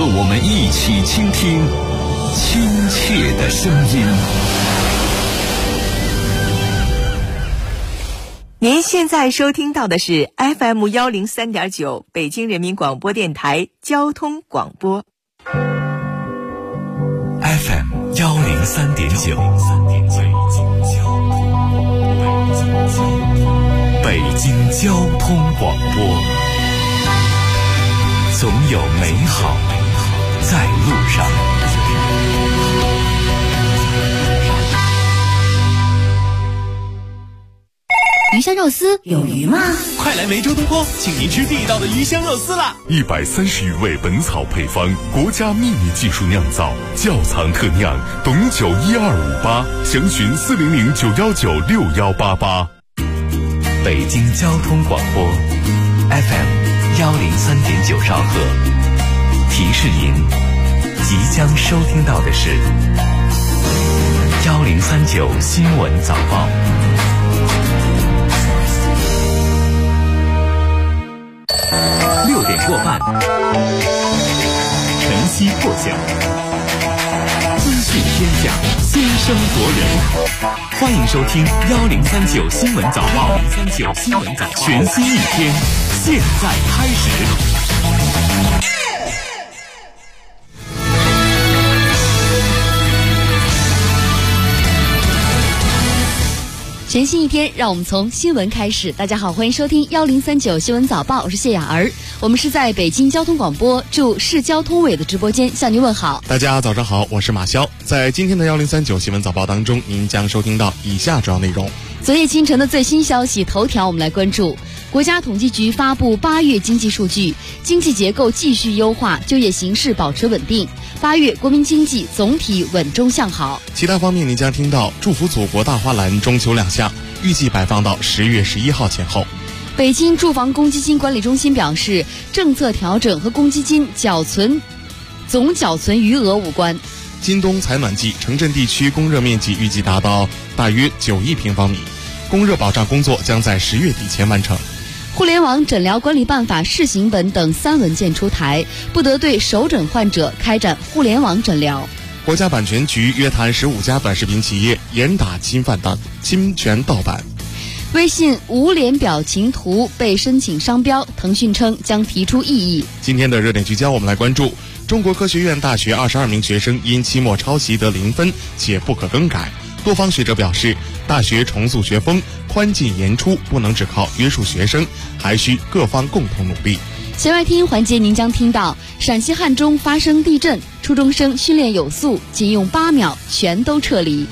我们一起倾听亲切的声音。 您现在收听到的是 FM 103.9北京人民广播电台交通广播。 FM 103.9，北京交通广播，总有美好在路上。 鱼香肉丝有鱼吗？ 快来梅州东坡，请您吃地道的鱼香肉丝啦 ！130余味本草配方，国家秘密技术酿造，窖藏特酿，董酒1258，详询400-919-6188。 北京交通广播 FM 103.9兆赫，提示您即将收听到的是1039新闻早报。6点过半，晨曦破晓，资讯天下，先声夺人。欢迎收听1039新闻早报，1039新闻早报，全新一天，现在开始。 全新一天，让我们从新闻开始。大家好，欢迎收听1039新闻早报，我是谢雅儿。我们是在北京交通广播驻市交通委的直播间向您问好。 大家早上好，我是马潇。在今天的1039新闻早报当中，您将收听到以下主要内容。 昨夜清晨的最新消息头条，我们来关注。国家统计局发布8月经济数据，经济结构继续优化，就业形势保持稳定。8月国民经济总体稳中向好。 其他方面，您将听到祝福祖国大花篮中秋亮相，预计摆放到10月11号前后。 北京住房公积金管理中心表示，政策调整和公积金总缴存余额无关。 今冬采暖季，城镇地区供热面积预计达到大约9亿平方米，供热保障工作将在10月底前完成。 互联网诊疗管理办法试行本等3文件出台，不得对首诊患者开展互联网诊疗。 国家版权局约谈15家短视频企业，严打侵权盗版。 微信无脸表情图被申请商标，腾讯称将提出异议。 今天的热点聚焦，我们来关注中国科学院大学22名学生因期末抄袭得0分，且不可更改。多方学者表示，大学重塑学风，宽进严出，不能只靠约束学生，还需各方共同努力。 弦外听环节，您将听到陕西汉中发生地震，初中生训练有素，仅用8秒全都撤离。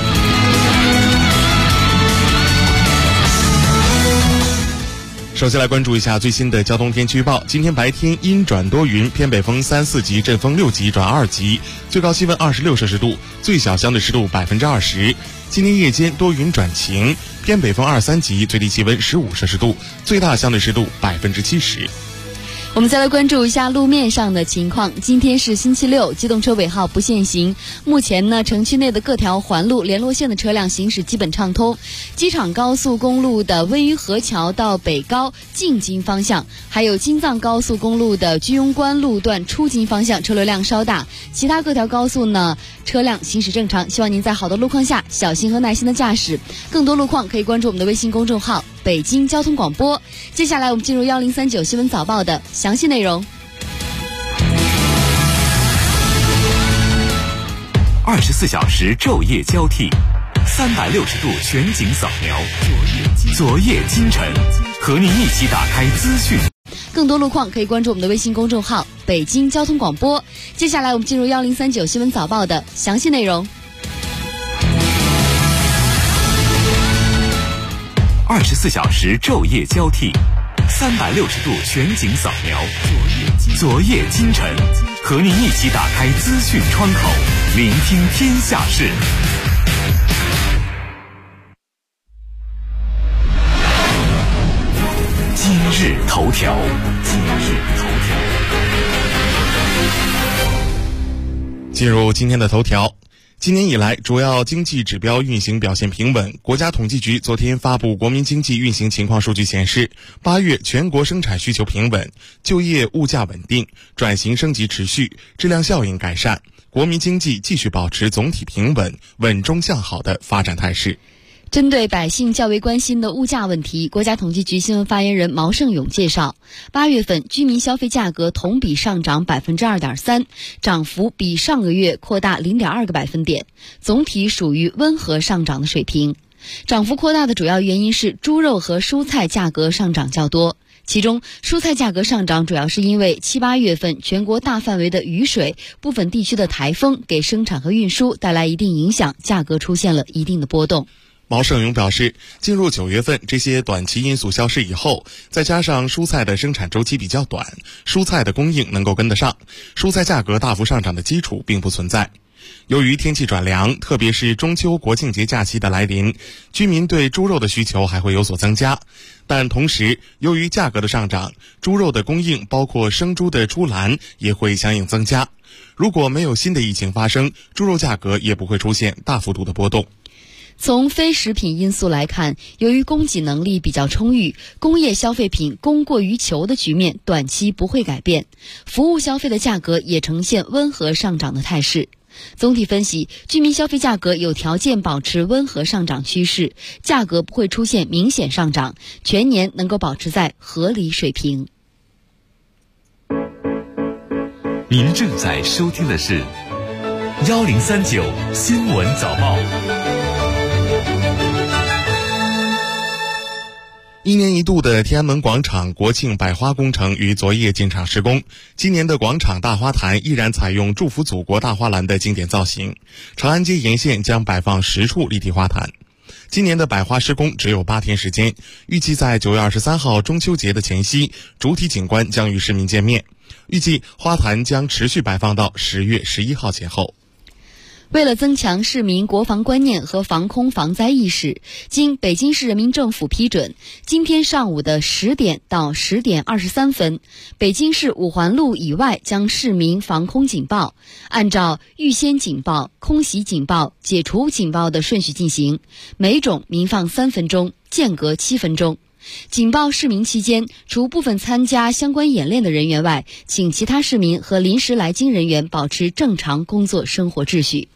首先来关注一下最新的交通天气预报。今天白天阴转多云，偏北风3、4级，阵风6级转2级，最高气温26摄氏度，最小相对湿度20%。今天夜间多云转晴，偏北风2、3级，最低气温15摄氏度，最大相对湿度70%。 我们再来关注一下路面上的情况。今天是星期六，机动车尾号不限行。目前呢，城区内的各条环路、联络线的车辆行驶基本畅通。机场高速公路的温榆河桥到北高进京方向，还有京藏高速公路的居庸关路段出京方向车流量稍大。其他各条高速呢，车辆行驶正常。希望您在好的路况下小心和耐心的驾驶。更多路况可以关注我们的微信公众号北京交通广播。接下来我们进入1039新闻早报的详细内容。 24小时昼夜交替，360度全景扫描，昨夜今晨，和您一起打开资讯。 更多路况可以关注我们的微信公众号北京交通广播。接下来我们进入1039新闻早报的详细内容。 24小时昼夜交替，360度全景扫描，昨夜今晨，和您一起打开资讯窗口，聆听天下事。今日头条， 进入今天的头条。 今年以来，主要经济指标运行表现平稳。国家统计局昨天发布国民经济运行情况数据显示，8月全国生产需求平稳，就业物价稳定，转型升级持续，质量效应改善，国民经济继续保持总体平稳、稳中向好的发展态势。 针对百姓较为关心的物价问题，国家统计局新闻发言人毛盛勇介绍，8月份居民消费价格同比上涨 2.3%， 涨幅比上个月扩大 0.2个百分点，总体属于温和上涨的水平。涨幅扩大的主要原因是猪肉和蔬菜价格上涨较多，其中蔬菜价格上涨主要是因为7、8月份全国大范围的雨水、部分地区的台风给生产和运输带来一定影响，价格出现了一定的波动。 毛盛勇表示，进入9月份，这些短期因素消失以后，再加上蔬菜的生产周期比较短，蔬菜的供应能够跟得上，蔬菜价格大幅上涨的基础并不存在。由于天气转凉，特别是中秋国庆节假期的来临，居民对猪肉的需求还会有所增加。但同时，由于价格的上涨，猪肉的供应包括生猪的猪栏也会相应增加。如果没有新的疫情发生，猪肉价格也不会出现大幅度的波动。 从非食品因素来看，由于供给能力比较充裕，工业消费品供过于求的局面短期不会改变，服务消费的价格也呈现温和上涨的态势。总体分析，居民消费价格有条件保持温和上涨趋势，价格不会出现明显上涨，全年能够保持在合理水平。 您正在收听的是1039新闻早报。 1年一度的天安门广场国庆百花工程于昨夜进场施工，今年的广场大花坛依然采用祝福祖国大花篮的经典造型，长安街沿线将摆放10处立体花坛。今年的百花施工只有8天时间，预计在9月23号中秋节的前夕，主体景观将与市民见面。预计花坛将持续摆放到10月11号前后。 为了增强市民国防观念和防空防灾意识，经北京市人民政府批准，今天上午的10点到10点23分，北京市五环路以外将市民防空警报按照预先警报、空袭警报、解除警报的顺序进行，每种鸣放3分钟，间隔7分钟。警报释鸣期间，除部分参加相关演练的人员外，请其他市民和临时来京人员保持正常工作生活秩序。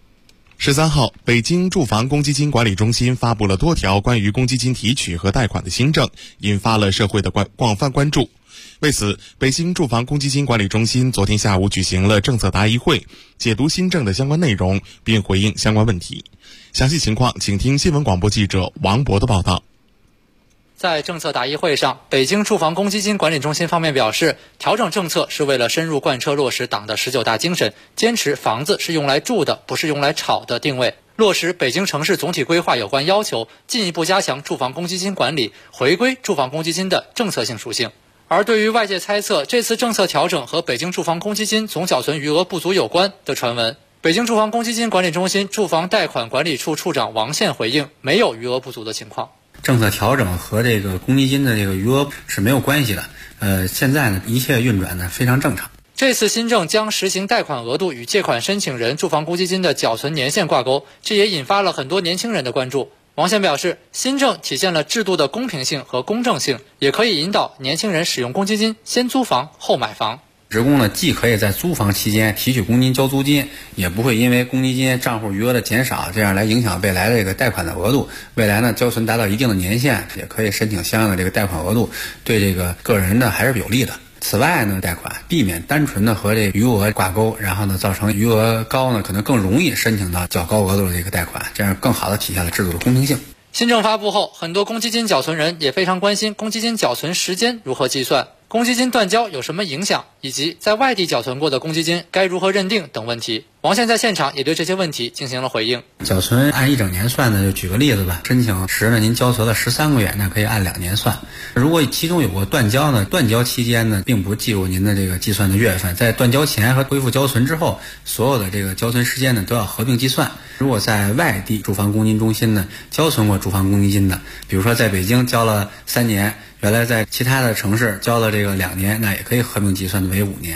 13号，北京住房公积金管理中心发布了多条关于公积金提取和贷款的新政，引发了社会的广泛关注。为此，北京住房公积金管理中心昨天下午举行了政策答疑会，解读新政的相关内容，并回应相关问题。详细情况，请听新闻广播记者王博的报道。 在政策答疑会上，北京住房公积金管理中心方面表示，调整政策是为了深入贯彻落实党的19大精神，坚持房子是用来住的，不是用来炒的定位，落实北京城市总体规划有关要求，进一步加强住房公积金管理，回归住房公积金的政策性属性。而对于外界猜测这次政策调整和北京住房公积金总缴存余额不足有关的传闻，北京住房公积金管理中心住房贷款管理处处长王宪回应，没有余额不足的情况。 政策调整和这个公积金的这个余额是没有关系的。现在呢，一切运转呢非常正常。 这次新政将实行贷款额度与借款申请人住房公积金的缴存年限挂钩，这也引发了很多年轻人的关注。王宪表示，新政体现了制度的公平性和公正性，也可以引导年轻人使用公积金先租房后买房。 职工呢，既可以在租房期间提取公积金交租金，也不会因为公积金账户余额的减少，这样来影响未来的这个贷款的额度。未来呢，交存达到一定的年限，也可以申请相应的这个贷款额度，对这个个人呢还是有利的。此外呢，贷款避免单纯的和这个余额挂钩，然后呢造成余额高呢可能更容易申请到较高额度的这个贷款，这样更好的体现了制度的公平性。 新政发布后，很多公积金缴存人也非常关心公积金缴存时间如何计算，公积金断交有什么影响，以及在外地缴存过的公积金该如何认定等问题。王宪在现场也对这些问题进行了回应。 缴存按1整年算呢，就举个例子吧，申请时呢您交存了13个月，那可以按2年算。如果其中有过断交呢，断交期间呢并不计入您的这个计算的月份，在断交前和恢复交存之后，所有的这个交存时间呢都要合并计算。如果在外地住房公积金中心呢交存过住房公积金的，比如说在北京交了3年，原来在其他的城市交了这个2年，那也可以合并计算为5年。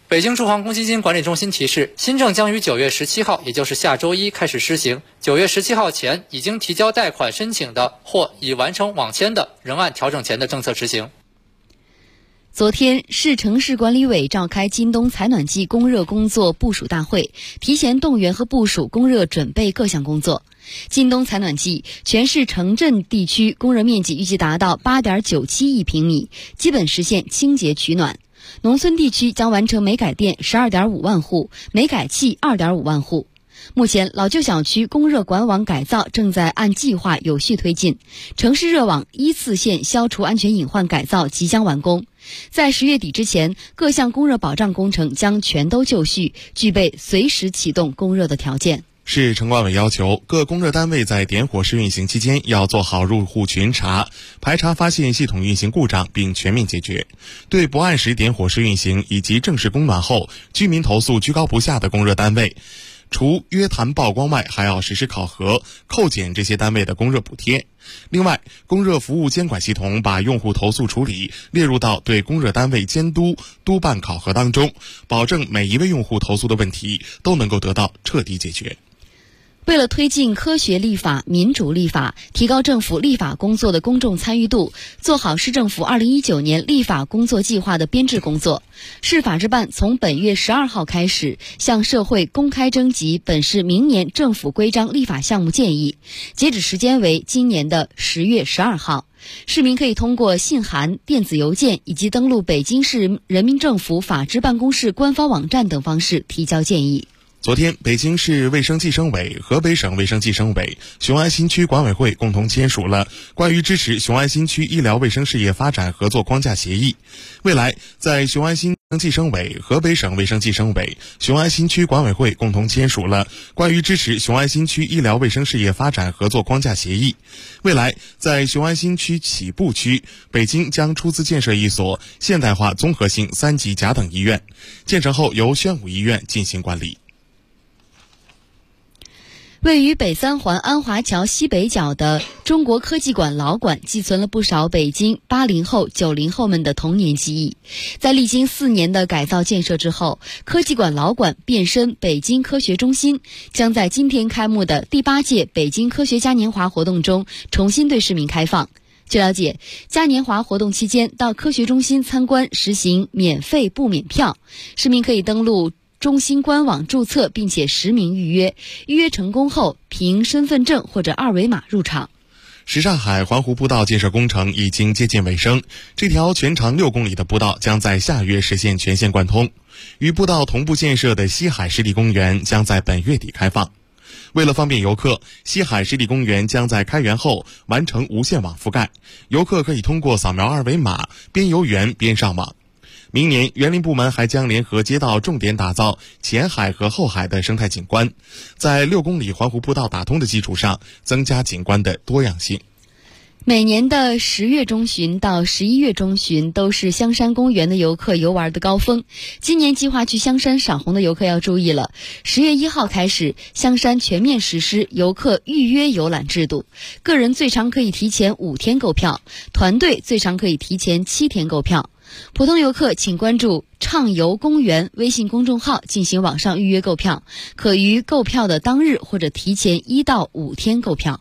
北京住房公积金管理中心提示，新政将于9月17号，也就是下周一开始施行。9月17号前已经提交贷款申请的或已完成网签的，仍按调整前的政策执行。 昨天，市城市管理委召开今冬采暖季供热工作部署大会，提前动员和部署供热准备各项工作。今冬采暖季，全市城镇地区供热面积预计达到8.97亿平米，基本实现清洁取暖。农村地区将完成煤改电12.5万户，煤改气2.5万户。目前，老旧小区供热管网改造正在按计划有序推进，城市热网依次线消除安全隐患改造即将完工。在10月底之前，各项供热保障工程将全都就绪，具备随时启动供热的条件。 市城管委要求各供热单位在点火试运行期间要做好入户群查，排查发现系统运行故障并全面解决。对不按时点火试运行以及正式供暖后居民投诉居高不下的供热单位，除约谈曝光外，还要实施考核，扣减这些单位的供热补贴。另外，供热服务监管系统把用户投诉处理列入到对供热单位监督督办考核当中，保证每一位用户投诉的问题都能够得到彻底解决。 为了推进科学立法、民主立法，提高政府立法工作的公众参与度，做好市政府2019年立法工作计划的编制工作，市法制办从本月12号开始向社会公开征集本市明年政府规章立法项目建议，截止时间为今年的10月12号。市民可以通过信函、电子邮件以及登录北京市人民政府法制办公室官方网站等方式提交建议。 昨天，北京市卫生计生委、河北省卫生计生委、雄安新区管委会共同签署了关于支持雄安新区医疗卫生事业发展合作框架协议。未来，在雄安新计生委、河北省卫生计生委、雄安新区管委会共同签署了关于支持雄安新区医疗卫生事业发展合作框架协议。未来，在雄安新区起步区，北京将出资建设一所现代化综合性3级甲等医院，建成后由宣武医院进行管理。 位于北三环安华桥西北角的中国科技馆老馆寄存了不少北京80后、90后们的童年记忆。在历经4年的改造建设之后，科技馆老馆变身北京科学中心，将在今天开幕的第8届北京科学嘉年华活动中重新对市民开放。据了解，嘉年华活动期间到科学中心参观实行免费不免票，市民可以登录中心官网注册并且实名预约，预约成功后凭身份证或者2维码入场。 什刹海环湖步道建设工程已经接近尾声，这条全长6公里的步道将在下月实现全线贯通。与步道同步建设的西海湿地公园将在本月底开放。为了方便游客，西海湿地公园将在开园后完成无线网覆盖，游客可以通过扫描2维码边游园边上网。明年，园林部门还将联合街道重点打造前海和后海的生态景观，在6公里环湖步道打通的基础上，增加景观的多样性。 每年的10月中旬到11月中旬都是香山公园的游客游玩的高峰。今年计划去香山赏红的游客要注意了，10月1号开始，香山全面实施游客预约游览制度，个人最长可以提前5天购票，团队最长可以提前7天购票。普通游客请关注畅游公园微信公众号进行网上预约购票，可于购票的当日或者提前1到5天购票。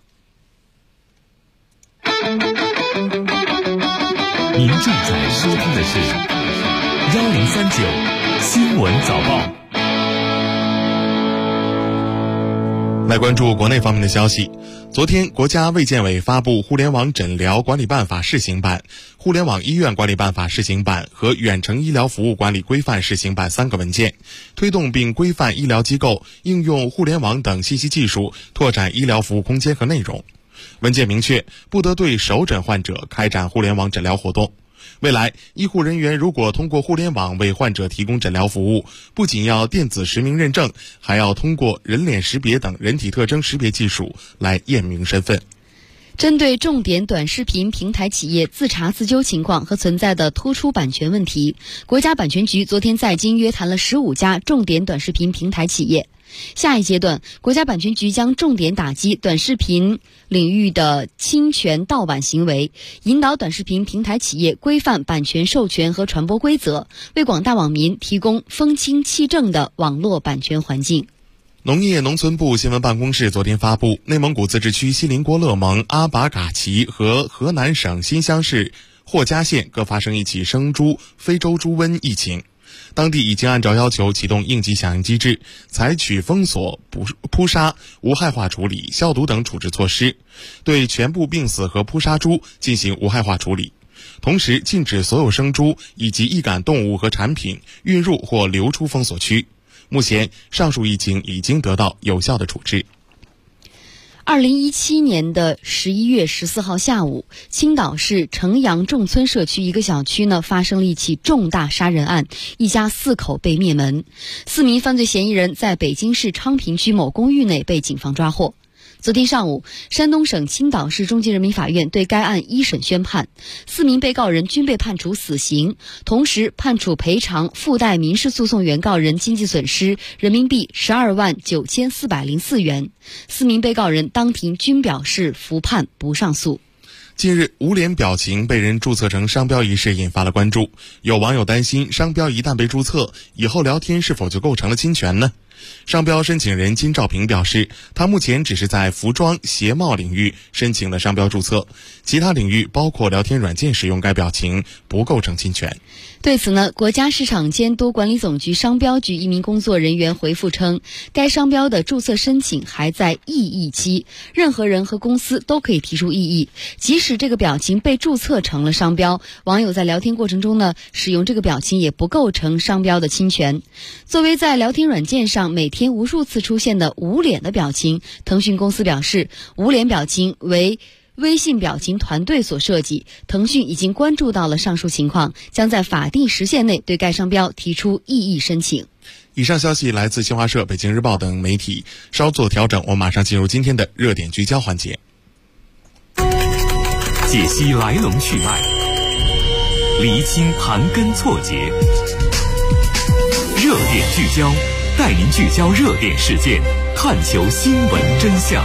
您正在收听的是1039新闻早报。 来关注国内方面的消息。昨天，国家卫健委发布《互联网诊疗管理办法试行版》、《互联网医院管理办法试行版》和《远程医疗服务管理规范试行版》3个文件，推动并规范医疗机构应用互联网等信息技术，拓展医疗服务空间和内容。文件明确，不得对首诊患者开展互联网诊疗活动。未来，医护人员如果通过互联网为患者提供诊疗服务，不仅要电子实名认证，还要通过人脸识别等人体特征识别技术来验明身份。 针对重点短视频平台企业自查自纠情况和存在的突出版权问题，国家版权局昨天在京约谈了15家重点短视频平台企业。 下一阶段，国家版权局将重点打击短视频领域的侵权盗版行为，引导短视频平台企业规范版权授权和传播规则，为广大网民提供风清气正的网络版权环境。 农业农村部新闻办公室昨天发布，内蒙古自治区锡林郭勒盟阿拔嘎旗和河南省新乡市霍家县各发生一起生猪非洲猪瘟疫情，当地已经按照要求启动应急响应机制，采取封锁、扑杀、无害化处理、消毒等处置措施，对全部病死和扑杀猪进行无害化处理，同时禁止所有生猪以及易感动物和产品运入或流出封锁区。目前，上述疫情已经得到有效的处置。 2017年的11月14号下午，青岛市城阳仲村社区一个小区呢发生了一起重大杀人案，一家4口被灭门，4名犯罪嫌疑人在北京市昌平区某公寓内被警方抓获。昨天上午，山东省青岛市中级人民法院对该案一审宣判，4名被告人均被判处死刑，同时判处赔偿附带民事诉讼原告人经济损失人民币129404元。4名被告人当庭均表示服判不上诉。 近日，无脸表情被人注册成商标一事引发了关注，有网友担心商标一旦被注册，以后聊天是否就构成了侵权呢？商标申请人金兆平表示，他目前只是在服装、鞋帽领域申请了商标注册，其他领域包括聊天软件使用该表情不构成侵权。 对此呢，国家市场监督管理总局商标局一名工作人员回复称，该商标的注册申请还在异议期，任何人和公司都可以提出异议，即使这个表情被注册成了商标，网友在聊天过程中呢使用这个表情也不构成商标的侵权。作为在聊天软件上每天无数次出现的无脸的表情，腾讯公司表示，无脸表情为微信表情团队所设计，腾讯已经关注到了上述情况，将在法定时限内对该商标提出异议申请。 以上消息来自新华社、北京日报等媒体，稍作调整，我们马上进入今天的热点聚焦环节， 解析来龙去脉，厘清盘根错节，热点聚焦，带您聚焦热点事件，探求新闻真相。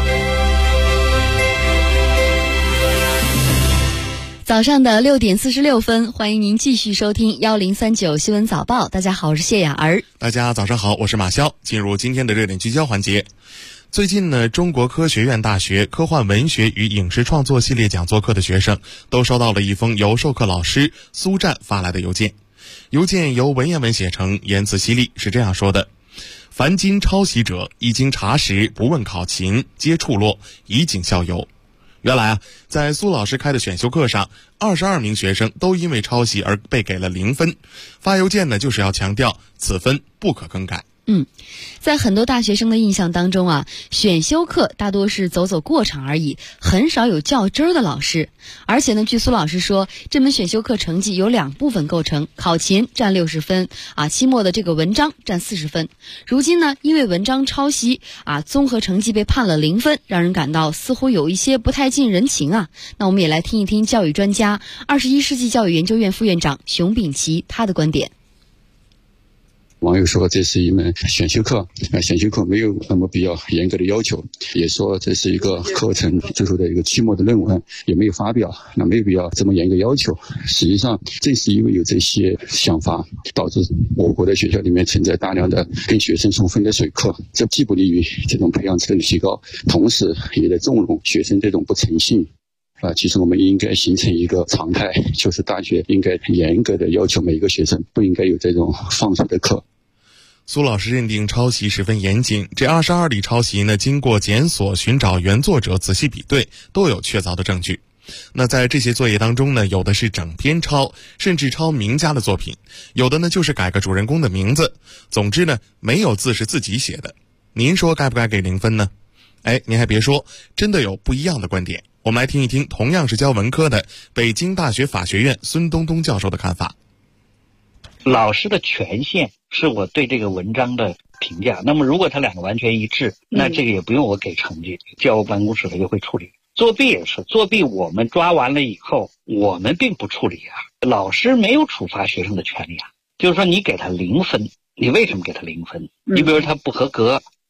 早上的6点46分，欢迎您继续收听1039新闻早报。大家好，我是谢雅儿。 大家早上好，我是马潇。进入今天的热点聚焦环节。最近呢，中国科学院大学科幻文学与影视创作系列讲座课的学生都收到了一封由授课老师苏战发来的邮件。邮件由文言文写成，言辞犀利，是这样说的：凡今抄袭者，一经查实，不问考勤，皆处落，以儆效尤。原来在苏老师开的选修课上，22名学生都因为抄袭而被给了0分。发邮件呢，就是要强调此分不可更改。 在很多大学生的印象当中选修课大多是走走过场而已，很少有较真儿的老师。而且呢，据苏老师说，这门选修课成绩由2部分构成，考勤占60分期末的这个文章占40分。如今呢，因为文章抄袭综合成绩被判了0分，让人感到似乎有一些不太近人情那我们也来听一听教育专家、21世纪教育研究院副院长熊丙奇他的观点。 网友说这是一门选修课，选修课没有那么比较严格的要求，也说这是一个课程最后的一个期末的论文，也没有发表，那没有必要这么严格要求。实际上，正是因为有这些想法，导致我国的学校里面存在大量的跟学生送分的水课，这既不利于这种培养质的提高，同时也在纵容学生这种不诚信。其实我们应该形成一个常态，就是大学应该严格的要求每一个学生不应该有这种放水的课。 苏老师认定抄袭十分严谨，这22例抄袭呢，经过检索、寻找原作者、仔细比对，都有确凿的证据。那在这些作业当中呢，有的是整篇抄，甚至抄名家的作品，有的呢就是改个主人公的名字。总之呢，没有字是自己写的。您说该不该给0分呢？您还别说，真的有不一样的观点。我们来听一听同样是教文科的北京大学法学院孙东东教授的看法。 老师的权限是我对这个文章的评价，那么如果他两个完全一致，那这个也不用我给成绩，教务办公室的就会处理。作弊也是，作弊我们抓完了以后，我们并不处理老师没有处罚学生的权利就是说你给他0分，你为什么给他0分？你比如他不合格，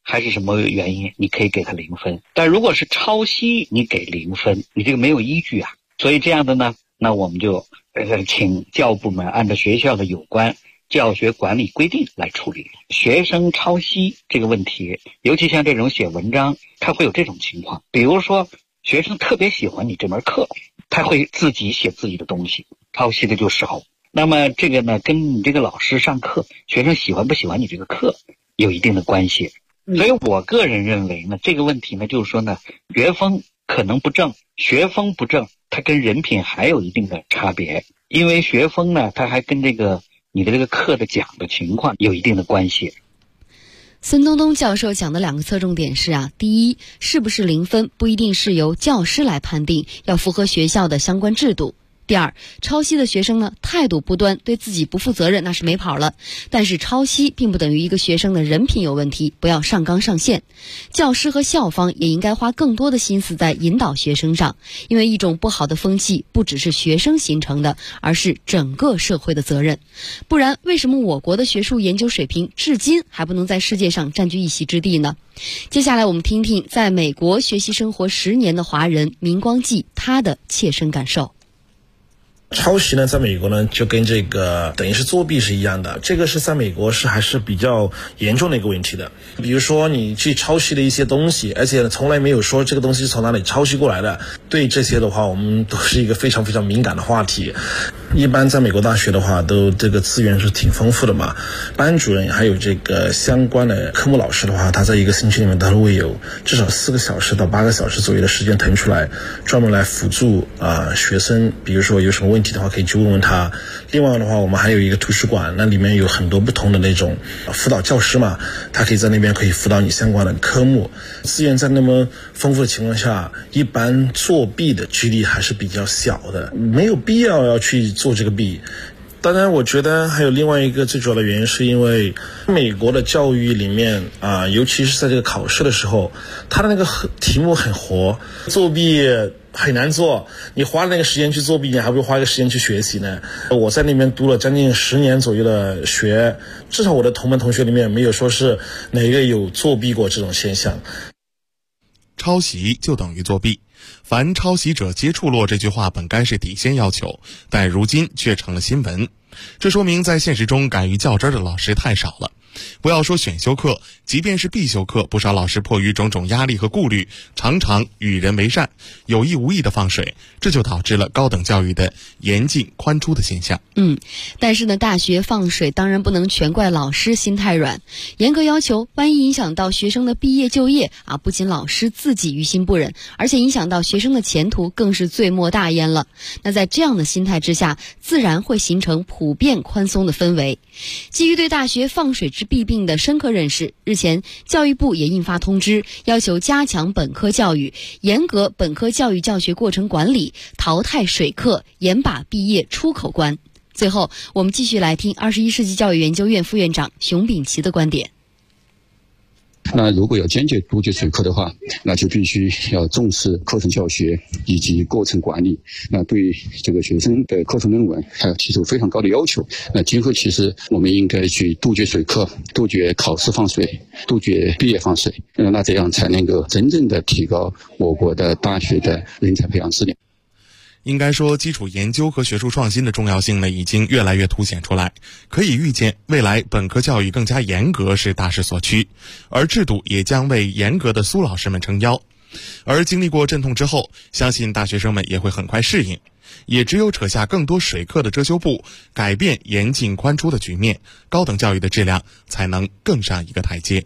还是什么原因，你可以给他0分。但如果是抄袭，你给0分，你这个没有依据啊。所以这样的呢，那我们就请教育部门按照学校的有关教学管理规定来处理。学生抄袭这个问题，尤其像这种写文章，他会有这种情况。比如说学生特别喜欢你这门课，他会自己写自己的东西，抄袭的就少。那么这个呢，跟你这个老师上课，学生喜欢不喜欢你这个课有一定的关系。所以我个人认为呢，这个问题呢，就是说呢，学风可能不正，学风不正，它跟人品还有一定的差别。因为学风呢，它还跟这个你的这个课的讲的情况有一定的关系。 孙东东教授讲的2个侧重点是第一，是不是0分不一定是由教师来判定，要符合学校的相关制度。第二，抄袭的学生呢，态度不端，对自己不负责任，那是没跑了。但是抄袭并不等于一个学生的人品有问题，不要上纲上线。教师和校方也应该花更多的心思在引导学生上，因为一种不好的风气不只是学生形成的，而是整个社会的责任。不然，为什么我国的学术研究水平至今还不能在世界上占据一席之地呢？接下来我们听听在美国学习生活10年的华人明光记他的切身感受。 抄袭呢，在美国呢，就跟这个等于是作弊是一样的，这个是在美国是还是比较严重的一个问题的。比如说你去抄袭的一些东西，而且从来没有说这个东西是从哪里抄袭过来的，对这些的话，我们都是一个非常非常敏感的话题。一般在美国大学的话，都这个资源是挺丰富的嘛，班主任还有这个相关的科目老师的话，他在一个星期里面他都会有至少4个小时到8个小时左右的时间腾出来，专门来辅助学生，比如说有什么问题的话可以去问问他。另外的话，我们还有一个图书馆，那里面有很多不同的那种辅导教师嘛，他可以在那边可以辅导你相关的科目。资源在那么丰富的情况下，一般作弊的几率还是比较小的，没有必要要去做这个弊。当然我觉得还有另外一个最主要的原因，是因为美国的教育里面尤其是在这个考试的时候，它的那个题目很活，作弊很难做，你花那个时间去作弊，你还不如花一个时间去学习呢。我在那边读了将近10年左右的学，至少我的同班同学里面没有说是哪个有作弊过这种现象。 抄袭就等于作弊，凡抄袭者皆处落这句话本该是底线要求，但如今却成了新闻。这说明在现实中敢于较真的老师太少了。不要说选修课，即便是必修课，不少老师迫于种种压力和顾虑，常常与人为善，有意无意的放水，这就导致了高等教育的严进宽出的现象。 但是呢，大学放水当然不能全怪老师心太软，严格要求，万一影响到学生的毕业就业不仅老师自己于心不忍，而且影响到学生的前途，更是罪莫大焉了。那在这样的心态之下，自然会形成普遍宽松的氛围。基于对大学放水之弊病的深刻认识，日前教育部也印发通知，要求加强本科教育，严格本科教育教学过程管理，淘汰水课，严把毕业出口关。最后，我们继续来听21世纪教育研究院副院长熊丙奇的观点。 那如果要坚决杜绝水课的话，那就必须要重视课程教学以及过程管理。那对这个学生的课程论文还要提出非常高的要求。那今后其实我们应该去杜绝水课，杜绝考试放水，杜绝毕业放水。那这样才能够真正的提高我国的大学的人才培养质量。 应该说，基础研究和学术创新的重要性呢，已经越来越凸显出来。可以预见，未来本科教育更加严格是大势所趋，而制度也将为严格的苏老师们撑腰。而经历过阵痛之后，相信大学生们也会很快适应。也只有扯下更多水课的遮羞布，改变严进宽出的局面，高等教育的质量才能更上一个台阶。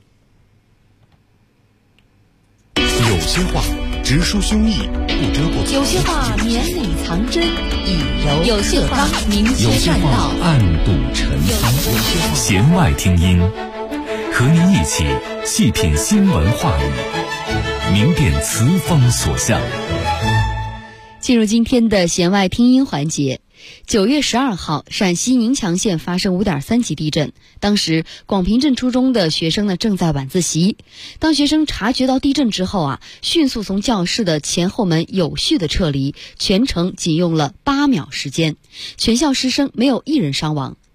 有些话直抒胸臆，不遮不藏； 有些话绵里藏针，以柔有些话明有些话暗度陈仓。弦外听音，和您一起细品新闻话语，明辨词风所向。 进入今天的弦外听音环节。9月12号，陕西宁强县发生5.3级地震。当时广平镇初中的学生呢正在晚自习。当学生察觉到地震之后迅速从教室的前后门有序的撤离，全程仅用了8秒时间，全校师生没有一人伤亡。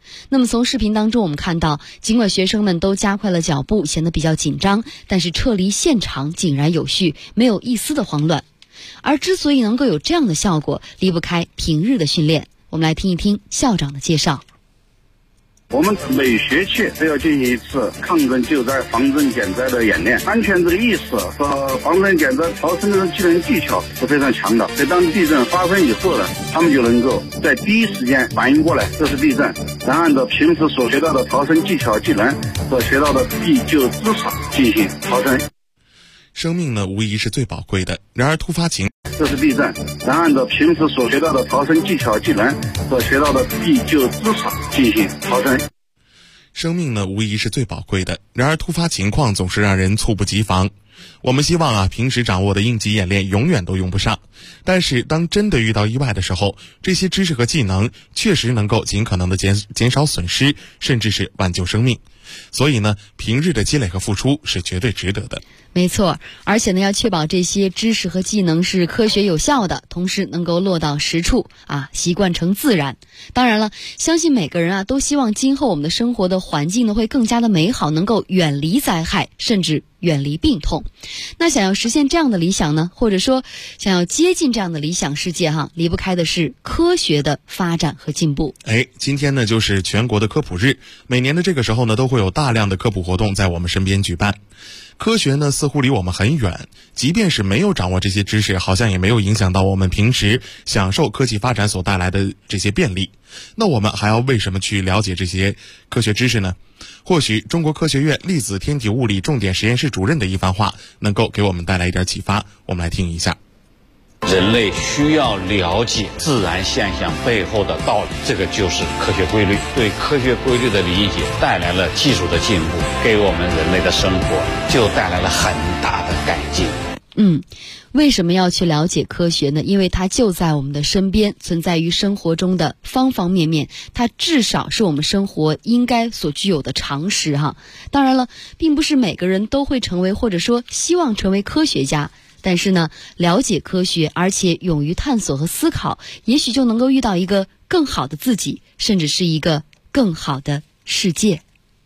那么从视频当中我们看到，尽管学生们都加快了脚步，显得比较紧张，但是撤离现场井然有序，没有一丝的慌乱。而之所以能够有这样的效果，离不开平日的训练。我们来听一听校长的介绍。 我们每学期都要进行一次抗震救灾、防震减灾的演练，安全这个意识和防震减灾逃生的技能技巧是非常强的。所以当地震发生以后呢，他们就能够在第一时间反应过来这是地震，然后按照平时所学到的逃生技巧、技能所学到的必救知识进行逃生。 生命呢，无疑是最宝贵的。然而突发情这是地震，然后按照平时所学到的逃生技巧、技能所学到的必救知识进行逃生。 生命呢，无疑是最宝贵的。然而突发情况总是让人猝不及防。我们希望平时掌握的应急演练永远都用不上，但是当真的遇到意外的时候，这些知识和技能确实能够尽可能的减少损失，甚至是挽救生命。所以呢，平日的积累和付出是绝对值得的。 没错，而且呢，要确保这些知识和技能是科学有效的，同时能够落到实处习惯成自然。当然了，相信每个人都希望今后我们的生活的环境呢会更加的美好，能够远离灾害，甚至远离病痛。那想要实现这样的理想呢，或者说想要接近这样的理想世界离不开的是科学的发展和进步。 今天呢就是全国的科普日，每年的这个时候呢都会有大量的科普活动在我们身边举办。科学呢似乎离我们很远，即便是没有掌握这些知识，好像也没有影响到我们平时享受科技发展所带来的这些便利。那我们还要为什么去了解这些科学知识呢？或许中国科学院粒子天体物理重点实验室主任的一番话能够给我们带来一点启发，我们来听一下。 人类需要了解自然现象背后的道理，这个就是科学规律。对科学规律的理解带来了技术的进步，给我们人类的生活就带来了很大的改进。 为什么要去了解科学呢？因为它就在我们的身边，存在于生活中的方方面面，它至少是我们生活应该所具有的常识当然了，并不是每个人都会成为或者说希望成为科学家，但是呢，了解科学而且勇于探索和思考，也许就能够遇到一个更好的自己，甚至是一个更好的世界。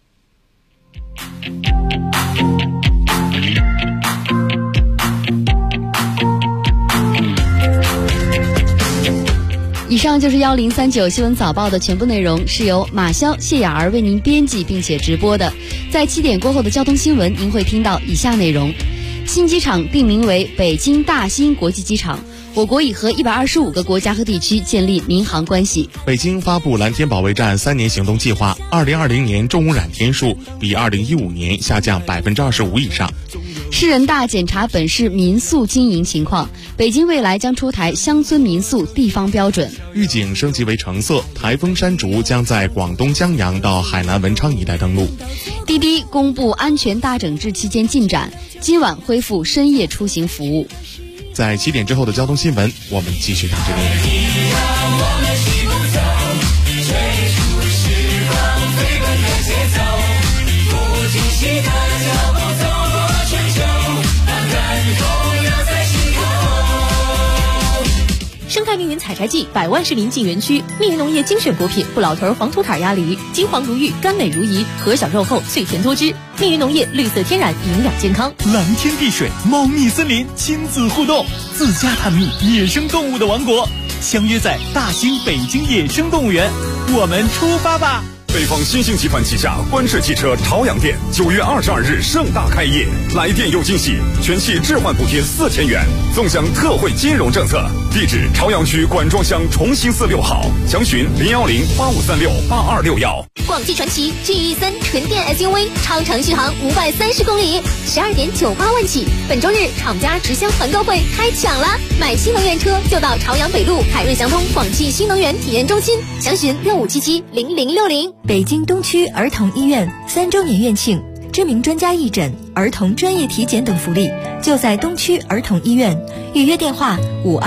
以上就是1039新闻早报的全部内容，是由马潇、谢雅儿为您编辑并且直播的。在7点过后的交通新闻，您会听到以下内容：新机场定名为北京大兴国际机场，我国已和125个国家和地区建立民航关系。 北京发布蓝天保卫战3年行动计划，2020年重污染天数比2015年下降25%以上。 市人大检查本市民宿经营情况，北京未来将出台乡村民宿地方标准。 预警升级为橙色，台风山竹将在广东江阳到海南文昌一带登陆。 滴滴公布安全大整治期间进展，今晚恢复深夜出行服务。 在7点之后的交通新闻，我们继续到这里。 生态密云采摘季，100万市民进园区。密云农业精选果品不老头黄土坎鸭梨，金黄如玉，甘美如饴，核小肉厚，脆甜多汁。密云农业绿色天然，营养健康。 蓝天碧水，猫蜜森林，亲子互动，自家探秘野生动物的王国，相约在大兴北京野生动物园，我们出发吧！ 北方新兴集团旗下观致汽车朝阳店9月22日盛大开业，来电有惊喜，全系置换补贴4000元，纵享特惠金融政策。地址：朝阳区管庄乡崇兴寺6号，详询01085368261。 广汽传祺 GE3 纯电 SUV 超长续航530公里，12.98万起。本周日厂家直销团购会开抢了，买新能源车就到朝阳北路凯润祥通广汽新能源体验中心，详询65770060。 北京东区儿童医院3周年院庆，知名专家义诊、儿童专业体检等福利，就在东区儿童医院。预约电话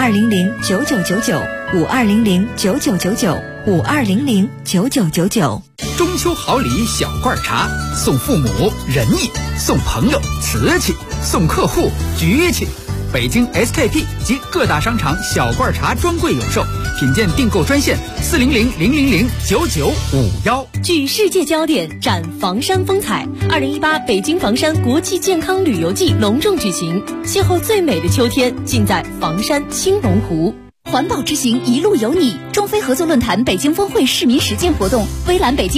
52009999，52009999，52009999。 中秋好礼小罐茶，送父母仁义，送朋友瓷器，送客户局气。 北京 SKP 及各大商场小罐茶专柜有售，品鉴订购专线400-000-9951。 聚世界焦点，展房山风采。2018北京房山国际健康旅游季隆重举行，邂逅最美的秋天，尽在房山青龙湖。 环保之行，一路有你。中非合作论坛北京峰会市民实践活动，微蓝北京